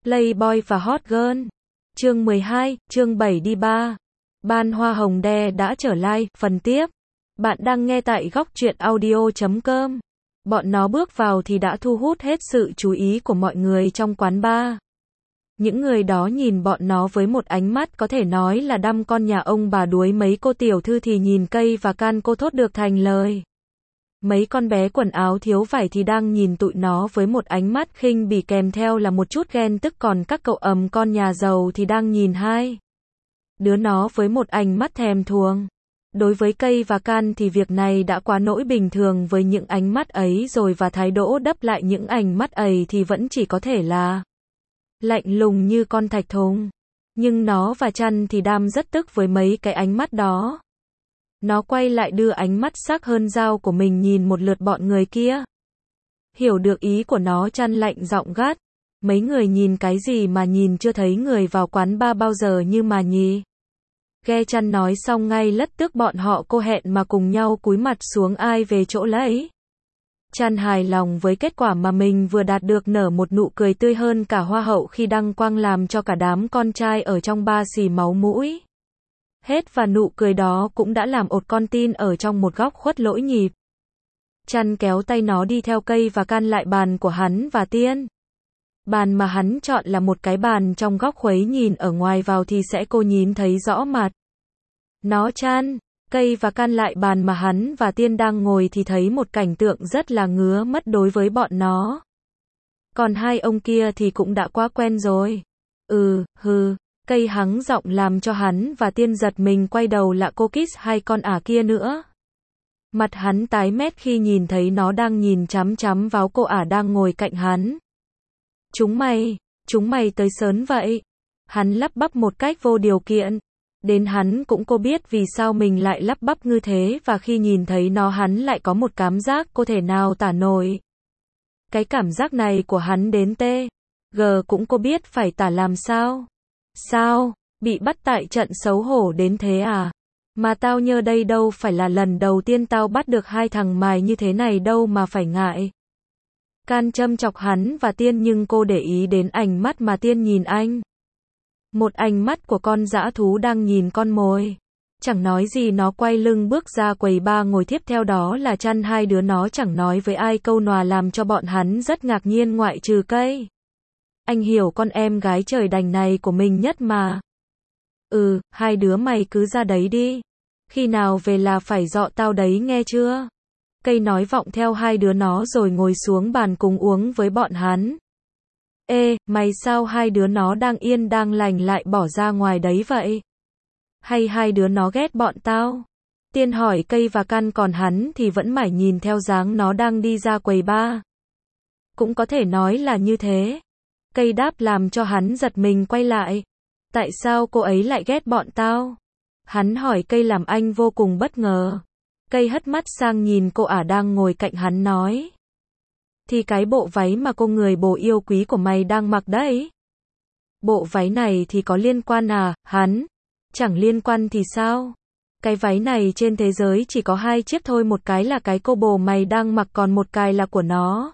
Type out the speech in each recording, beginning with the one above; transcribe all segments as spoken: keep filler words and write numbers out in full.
Playboy và Hot Girl. Chương mười hai, chương bảy đi ba. Ban Hoa Hồng Đe đã trở lại, phần tiếp. Bạn đang nghe tại góc truyện audio chấm com. Bọn nó bước vào thì đã thu hút hết sự chú ý của mọi người trong quán bar. Những người đó nhìn bọn nó với một ánh mắt có thể nói là đăm con nhà ông bà đuối, mấy cô tiểu thư thì nhìn Cây và Can cô thốt được thành lời. Mấy con bé quần áo thiếu vải thì đang nhìn tụi nó với một ánh mắt khinh bỉ kèm theo là một chút ghen tức, còn các cậu ầm con nhà giàu thì đang nhìn hai đứa nó với một ánh mắt thèm thuồng. Đối với Cây và Can thì việc này đã quá nỗi bình thường với những ánh mắt ấy rồi, và thái độ đáp lại những ánh mắt ấy thì vẫn chỉ có thể là lạnh lùng như con thạch thùng. Nhưng nó và Chăn thì đam rất tức với mấy cái ánh mắt đó. Nó quay lại đưa ánh mắt sắc hơn dao của mình nhìn một lượt bọn người kia. Hiểu được ý của nó, Chăn lạnh giọng gắt: mấy người nhìn cái gì mà nhìn, chưa thấy người vào quán bar bao giờ như mà nhỉ? Ghe Chăn nói xong ngay lất tức bọn họ cô hẹn mà cùng nhau cúi mặt xuống ai về chỗ lấy. Chăn hài lòng với kết quả mà mình vừa đạt được, nở một nụ cười tươi hơn cả hoa hậu khi đăng quang, làm cho cả đám con trai ở trong bar xì máu mũi hết, và nụ cười đó cũng đã làm ột con tin ở trong một góc khuất lỗi nhịp. Chăn kéo tay nó đi theo Cây và Can lại bàn của hắn và Tiên. Bàn mà hắn chọn là một cái bàn trong góc khuấy, nhìn ở ngoài vào thì sẽ cô nhìn thấy rõ mặt nó. Chăn, Cây và Can lại bàn mà hắn và Tiên đang ngồi thì thấy một cảnh tượng rất là ngứa mắt đối với bọn nó. Còn hai ông kia thì cũng đã quá quen rồi. Ừ, hừ. Cây hắng giọng làm cho hắn và Tiên giật mình quay đầu lại cô kiss hai con ả kia nữa. Mặt hắn tái mét khi nhìn thấy nó đang nhìn chằm chằm vào cô ả đang ngồi cạnh hắn. Chúng mày, chúng mày tới sớm vậy. Hắn lắp bắp một cách vô điều kiện. Đến hắn cũng cô biết vì sao mình lại lắp bắp như thế, và khi nhìn thấy nó hắn lại có một cảm giác cô thể nào tả nổi. Cái cảm giác này của hắn đến tê gờ cũng cô biết phải tả làm sao. Sao, bị bắt tại trận xấu hổ đến thế à? Mà tao nhớ đây đâu phải là lần đầu tiên tao bắt được hai thằng mày như thế này đâu mà phải ngại. Can châm chọc hắn và Tiên, nhưng cô để ý đến ánh mắt mà Tiên nhìn anh. Một ánh mắt của con dã thú đang nhìn con mồi. Chẳng nói gì nó quay lưng bước ra quầy bar ngồi, tiếp theo đó là Chăn. Hai đứa nó chẳng nói với ai câu nào làm cho bọn hắn rất ngạc nhiên ngoại trừ Cây. Anh hiểu con em gái trời đành này của mình nhất mà. Ừ, hai đứa mày cứ ra đấy đi. Khi nào về là phải dọ tao đấy nghe chưa? Cây nói vọng theo hai đứa nó rồi ngồi xuống bàn cùng uống với bọn hắn. Ê, mày sao hai đứa nó đang yên đang lành lại bỏ ra ngoài đấy vậy? Hay hai đứa nó ghét bọn tao? Tiên hỏi Cây và Can, còn hắn thì vẫn mải nhìn theo dáng nó đang đi ra quầy bar. Cũng có thể nói là như thế. Cây đáp làm cho hắn giật mình quay lại. Tại sao cô ấy lại ghét bọn tao? Hắn hỏi Cây làm anh vô cùng bất ngờ. Cây hất mắt sang nhìn cô ả đang ngồi cạnh hắn nói: thì cái bộ váy mà cô người bồ yêu quý của mày đang mặc đấy. Bộ váy này thì có liên quan à? Hắn: chẳng liên quan thì sao? Cái váy này trên thế giới chỉ có hai chiếc thôi, một cái là cái cô bồ mày đang mặc, còn một cái là của nó.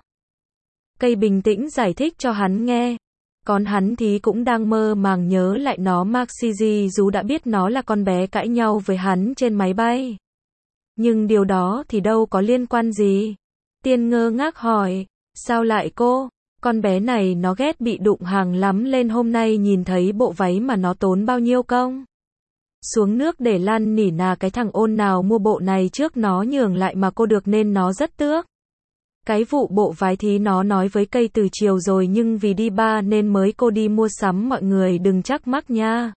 Cây bình tĩnh giải thích cho hắn nghe. Còn hắn thì cũng đang mơ màng nhớ lại nó Maxi, dù đã biết nó là con bé cãi nhau với hắn trên máy bay. Nhưng điều đó thì đâu có liên quan gì. Tiên ngơ ngác hỏi: sao lại cô? Con bé này nó ghét bị đụng hàng lắm, lên hôm nay nhìn thấy bộ váy mà nó tốn bao nhiêu công xuống nước để lăn nỉ nà cái thằng ôn nào mua bộ này trước nó nhường lại mà cô được, nên nó rất tước. Cái vụ bộ váy thì nó nói với Cây từ chiều rồi, nhưng vì đi bar nên mới cô đi mua sắm, mọi người đừng trách mắc nha.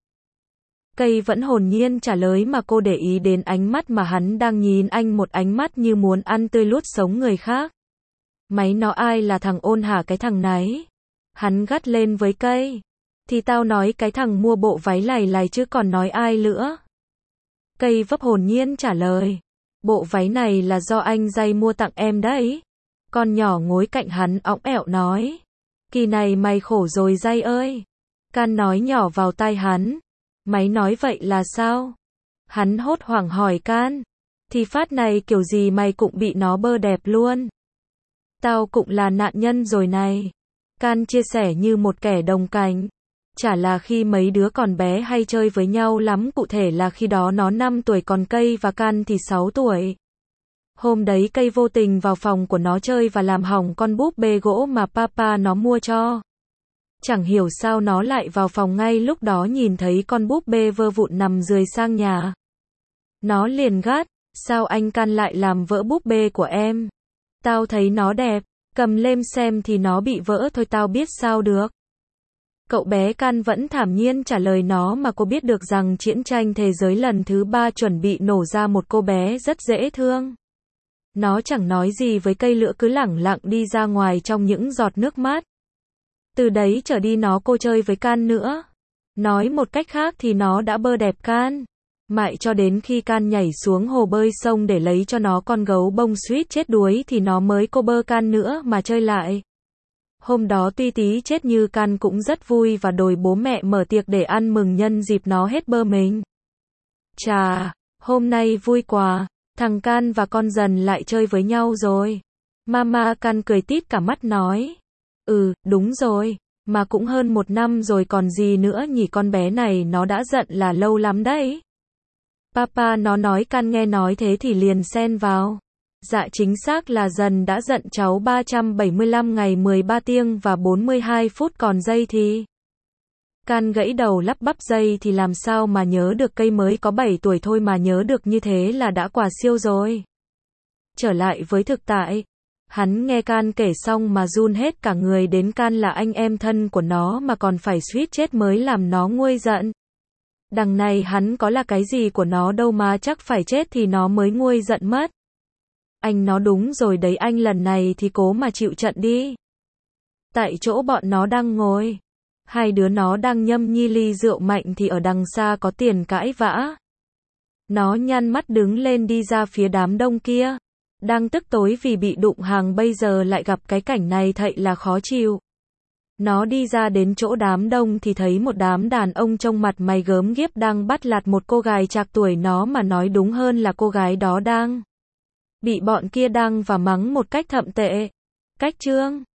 Cây vẫn hồn nhiên trả lời, mà cô để ý đến ánh mắt mà hắn đang nhìn anh, một ánh mắt như muốn ăn tươi nuốt sống người khác. Máy nó ai là thằng ôn hả? Cái thằng này. Hắn gắt lên với Cây. Thì tao nói cái thằng mua bộ váy này này chứ còn nói ai nữa. Cây vấp hồn nhiên trả lời: bộ váy này là do anh Dây mua tặng em đấy. Con nhỏ ngồi cạnh hắn õng ẹo nói: kỳ này mày khổ rồi Dây ơi. Can nói nhỏ vào tai hắn: mày nói vậy là sao? Hắn hốt hoảng hỏi Can: thì phát này kiểu gì mày cũng bị nó bơ đẹp luôn. Tao cũng là nạn nhân rồi này. Can chia sẻ như một kẻ đồng cảnh. Chả là khi mấy đứa còn bé hay chơi với nhau lắm, cụ thể là khi đó nó năm tuổi còn Cây và Can thì sáu tuổi. Hôm đấy Cây vô tình vào phòng của nó chơi và làm hỏng con búp bê gỗ mà papa nó mua cho. Chẳng hiểu sao nó lại vào phòng ngay lúc đó nhìn thấy con búp bê vơ vụn nằm rơi sang nhà. Nó liền gắt, sao anh Can lại làm vỡ búp bê của em? Tao thấy nó đẹp, cầm lên xem thì nó bị vỡ thôi, tao biết sao được. Cậu bé Can vẫn thản nhiên trả lời nó, mà cô biết được rằng chiến tranh thế giới lần thứ ba chuẩn bị nổ ra, một cô bé rất dễ thương. Nó chẳng nói gì với Cây nữa, cứ lẳng lặng đi ra ngoài trong những giọt nước mắt. Từ đấy trở đi nó cô chơi với Can nữa. Nói một cách khác thì nó đã bơ đẹp Can. Mãi cho đến khi Can nhảy xuống hồ bơi sông để lấy cho nó con gấu bông suýt chết đuối thì nó mới cô bơ Can nữa mà chơi lại. Hôm đó tuy tí chết như Can cũng rất vui và đòi bố mẹ mở tiệc để ăn mừng nhân dịp nó hết bơ mình. Chà, hôm nay vui quá, thằng Can và con Dần lại chơi với nhau rồi. Mama Can cười tít cả mắt nói. Ừ, đúng rồi, mà cũng hơn một năm rồi còn gì nữa nhỉ, con bé này nó đã giận là lâu lắm đấy. Papa nó nói. Can nghe nói thế thì liền xen vào. Dạ chính xác là Dần đã giận cháu ba trăm bảy mươi lăm ngày mười ba tiếng và bốn mươi hai phút, còn giây thì... Can gãy đầu lắp bắp, giây thì làm sao mà nhớ được, Cây mới có bảy tuổi thôi mà nhớ được như thế là đã quá siêu rồi. Trở lại với thực tại, hắn nghe Can kể xong mà run hết cả người, đến Can là anh em thân của nó mà còn phải suýt chết mới làm nó nguôi giận. Đằng này hắn có là cái gì của nó đâu mà chắc phải chết thì nó mới nguôi giận mất. Anh nó đúng rồi đấy anh, lần này thì cố mà chịu trận đi. Tại chỗ bọn nó đang ngồi, hai đứa nó đang nhâm nhi ly rượu mạnh thì ở đằng xa có Tiền cãi vã. Nó nhăn mắt đứng lên đi ra phía đám đông kia. Đang tức tối vì bị đụng hàng, bây giờ lại gặp cái cảnh này thậy là khó chịu. Nó đi ra đến chỗ đám đông thì thấy một đám đàn ông trông mặt mày gớm ghiếc đang bắt lạt một cô gái trạc tuổi nó, mà nói đúng hơn là cô gái đó đang bị bọn kia đăng và mắng một cách thậm tệ. Cách chương